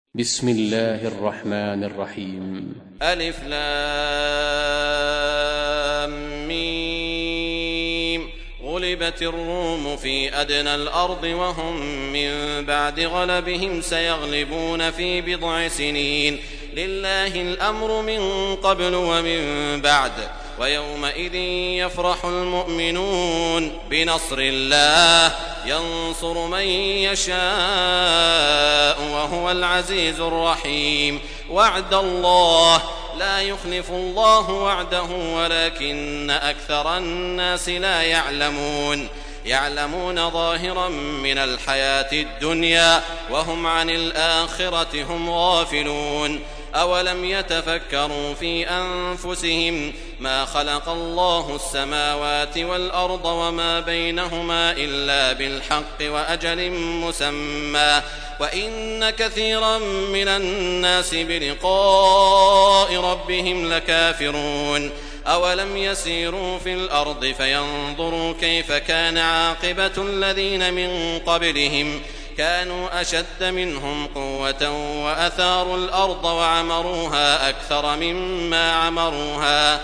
بسم الله الرحمن الرحيم. ألف لام ميم. غلبت الروم في أدنى الأرض وهم من بعد غلبهم سيغلبون في بضع سنين. لله الأمر من قبل ومن بعد. ويومئذ يفرح المؤمنون بنصر الله ينصر من يشاء وهو العزيز الرحيم. وعد الله لا يخلف الله وعده ولكن أكثر الناس لا يعلمون. يعلمون ظاهرا من الحياة الدنيا وهم عن الآخرة هم غافلون. أولم يتفكروا في أنفسهم ما خلق الله السماوات والأرض وما بينهما إلا بالحق وأجل مسمى وإن كثيرا من الناس بلقاء ربهم لكافرون. أولم يسيروا في الأرض فينظروا كيف كان عاقبة الذين من قبلهم كانوا أشد منهم قوة وأثاروا الأرض وعمروها أكثر مما عمروها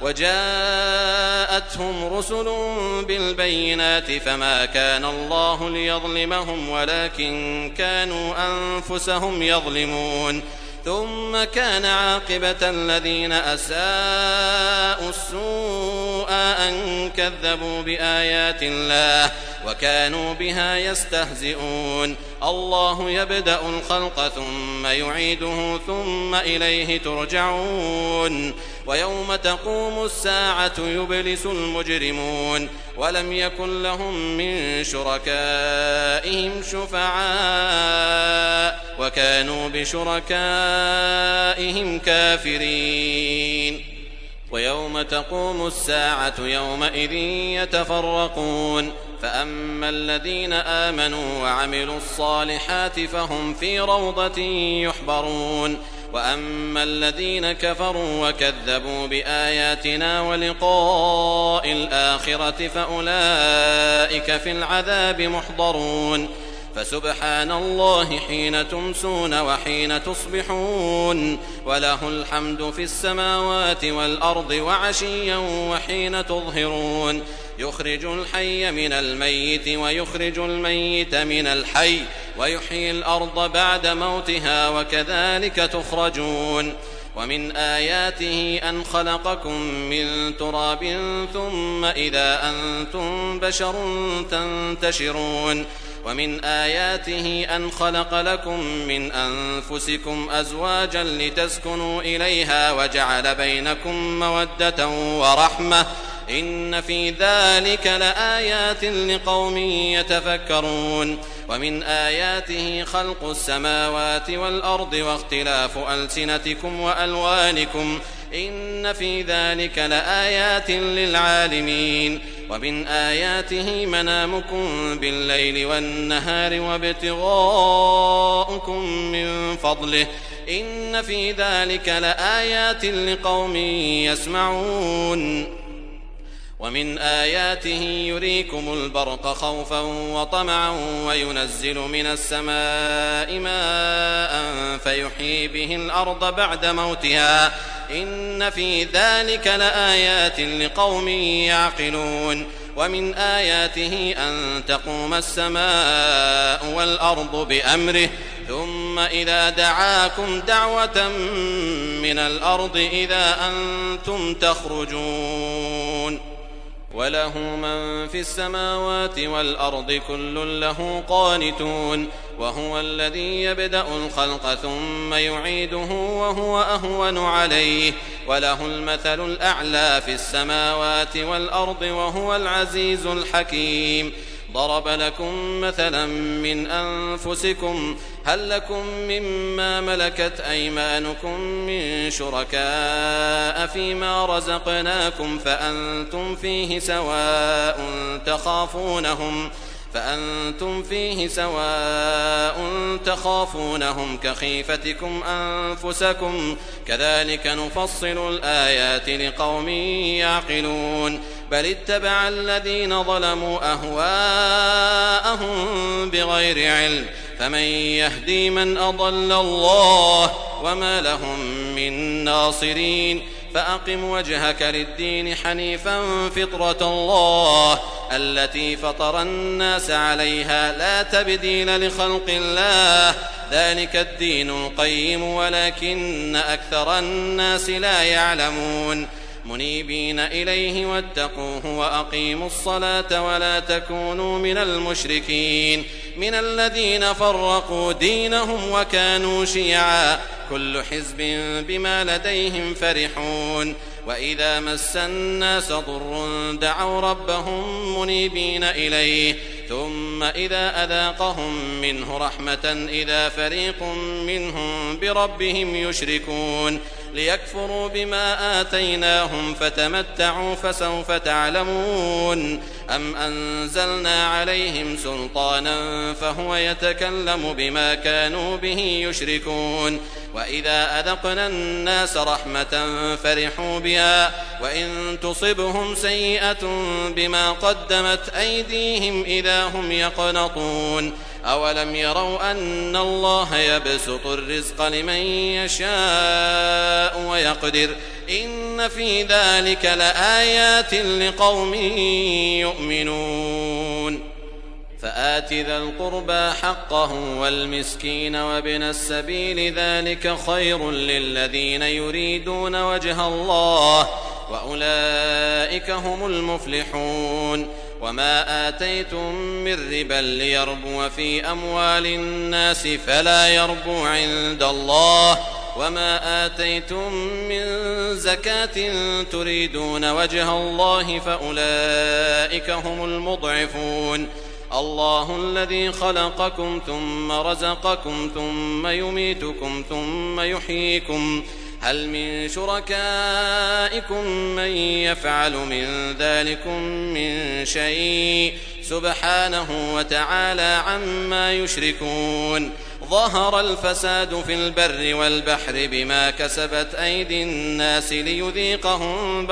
وجاءتهم رسل بالبينات فما كان الله ليظلمهم ولكن كانوا أنفسهم يظلمون. ثم كان عاقبة الذين أساءوا السوء أن كذبوا بآيات الله وكانوا بها يستهزئون. الله يبدأ الخلق ثم يعيده ثم إليه ترجعون. ويوم تقوم الساعة يبلس المجرمون ولم يكن لهم من شركائهم شفعاء وكانوا بشركائهم كافرين. ويوم تقوم الساعة يومئذ يتفرقون فأما الذين آمنوا وعملوا الصالحات فهم في روضة يحبرون وأما الذين كفروا وكذبوا بآياتنا ولقاء الآخرة فأولئك في العذاب محضرون. فسبحان الله حين تمسون وحين تصبحون وله الحمد في السماوات والأرض وعشيا وحين تظهرون. يخرج الحي من الميت ويخرج الميت من الحي ويحيي الأرض بعد موتها وكذلك تخرجون. ومن آياته أن خلقكم من تراب ثم إذا أنتم بشر تنتشرون. ومن آياته أن خلق لكم من أنفسكم أزواجا لتسكنوا إليها وجعل بينكم مودة ورحمة إن في ذلك لآيات لقوم يتفكرون. ومن آياته خلق السماوات والأرض واختلاف ألسنتكم وألوانكم إن في ذلك لآيات للعالمين. ومن آياته منامكم بالليل والنهار وابتغاؤكم من فضله إن في ذلك لآيات لقوم يسمعون. ومن آياته يريكم البرق خوفا وطمعا وينزل من السماء ماء فيحيي به الأرض بعد موتها إن في ذلك لآيات لقوم يعقلون. ومن آياته أن تقوم السماء والأرض بأمره ثم إذا دعاكم دعوة من الأرض إذا أنتم تخرجون. وله من في السماوات والأرض كل له قانتون. وهو الذي يبدأ الخلق ثم يعيده وهو أهون عليه وله المثل الأعلى في السماوات والأرض وهو العزيز الحكيم. ضرب لكم مثلا من أنفسكم هل لكم مما ملكت أيمانكم من شركاء فيما رزقناكم فأنتم فيه سواء فأنتم فيه سواء تخافونهم كخيفتكم أنفسكم كذلك نفصل الآيات لقوم يعقلون بل اتبع الذين ظلموا أهواءهم بغير علم فمن يهدي من أضل الله وما لهم من ناصرين فأقم وجهك للدين حنيفا فطرة الله التي فطر الناس عليها لا تبديل لخلق الله ذلك الدين القيم ولكن أكثر الناس لا يعلمون منيبين إليه واتقوه وأقيموا الصلاة ولا تكونوا من المشركين من الذين فرقوا دينهم وكانوا شيعا كل حزب بما لديهم فرحون وإذا مس الناس ضر دعوا ربهم منيبين إليه ثم إذا أذاقهم منه رحمة إذا فريق منهم بربهم يشركون ليكفروا بما آتيناهم فتمتعوا فسوف تعلمون أم أنزلنا عليهم سلطانا فهو يتكلم بما كانوا به يشركون وإذا أذقنا الناس رحمة فرحوا بها وإن تصبهم سيئة بما قدمت أيديهم إذا هم يقنطون أولم يروا أن الله يبسط الرزق لمن يشاء ويقدر إن في ذلك لآيات لقوم يؤمنون فآت ذا القربى حقه والمسكين وابن السبيل ذلك خير للذين يريدون وجه الله وأولئك هم المفلحون وما آتيتم من ربا ليربو في أموال الناس فلا يربو عند الله وما آتيتم من زكاة تريدون وجه الله فأولئك هم المضعفون الله الذي خلقكم ثم رزقكم ثم يميتكم ثم يحييكم هل من شركائكم من يفعل من ذلكم من شيء سبحانه وتعالى عما يشركون ظهر الفساد في البر والبحر بما كسبت أيدي الناس ليذيقهم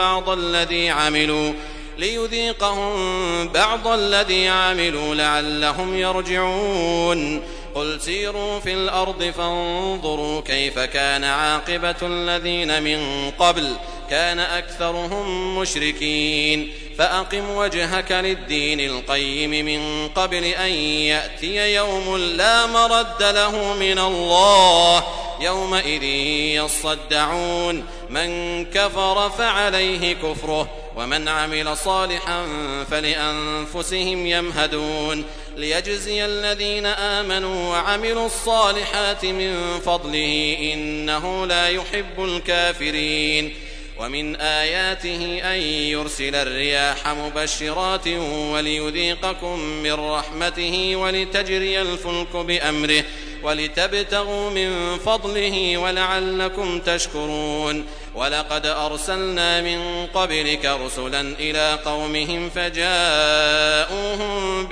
بعض الذي عملوا لعلهم يرجعون قل سيروا في الأرض فانظروا كيف كان عاقبة الذين من قبل كان أكثرهم مشركين فأقم وجهك للدين القيم من قبل أن يأتي يوم لا مرد له من الله يومئذ يصدعون من كفر فعليه كفره ومن عمل صالحا فلأنفسهم يمهدون ليجزي الذين آمنوا وعملوا الصالحات من فضله إنه لا يحب الكافرين ومن آياته أن يرسل الرياح مبشرات وليذيقكم من رحمته ولتجري الفلك بأمره ولتبتغوا من فضله ولعلكم تشكرون ولقد أرسلنا من قبلك رسلا إلى قومهم فجاءوهم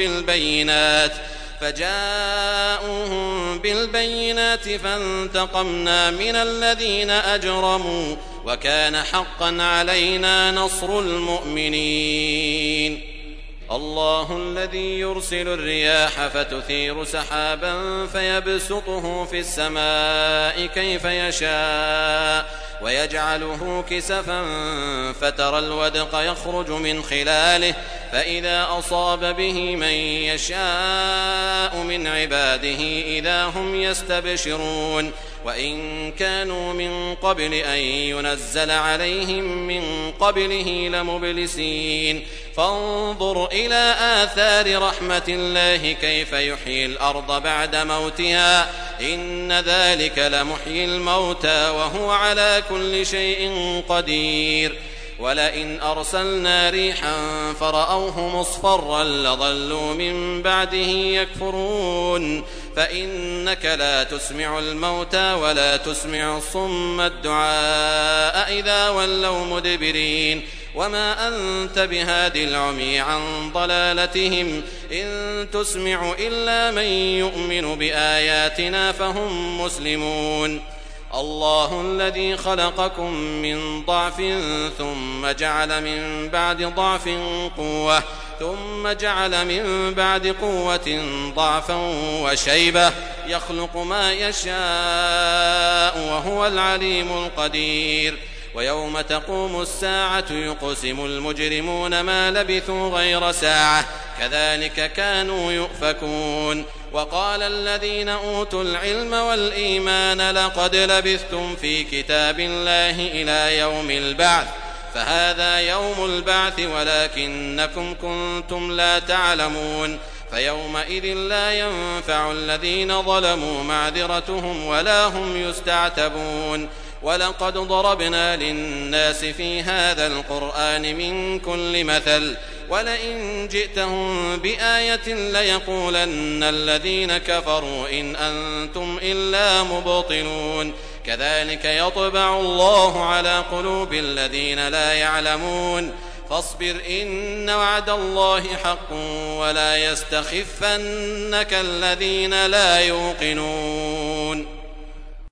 بالبينات فانتقمنا من الذين أجرموا وكان حقا علينا نصر المؤمنين الله الذي يرسل الرياح فتثير سحابا فيبسطه في السماء كيف يشاء ويجعله كسفا فترى الودق يخرج من خلاله فإذا أصاب به من يشاء من عباده إذا هم يستبشرون وإن كانوا من قبل أن ينزل عليهم من قبله لمبلسين فانظر إلى آثار رحمة الله كيف يحيي الأرض بعد موتها إن ذلك لمحيي الموتى وهو على كل شيء قدير ولئن أرسلنا ريحا فرأوه مصفرا لظلوا من بعده يكفرون فإنك لا تسمع الموتى ولا تسمع الصم الدعاء إذا ولوا مدبرين وما أنت بهاد العمي عن ضلالتهم إن تسمع إلا من يؤمن بآياتنا فهم مسلمون الله الذي خلقكم من ضعف ثم جعل من بعد ضعف قوة ثم جعل من بعد قوة ضعفا وشيبة يخلق ما يشاء وهو العليم القدير ويوم تقوم الساعة يقسم المجرمون ما لبثوا غير ساعة كذلك كانوا يؤفكون وقال الذين أوتوا العلم والإيمان لقد لبثتم في كتاب الله إلى يوم البعث فهذا يوم البعث ولكنكم كنتم لا تعلمون فيومئذ لا ينفع الذين ظلموا معذرتهم ولا هم يستعتبون ولقد ضربنا للناس في هذا القرآن من كل مثل ولئن جئتهم بآية ليقولن الذين كفروا إن أنتم إلا مبطلون كذلك يطبع الله على قلوب الذين لا يعلمون فاصبر إن وعد الله حق ولا يستخفنك الذين لا يوقنون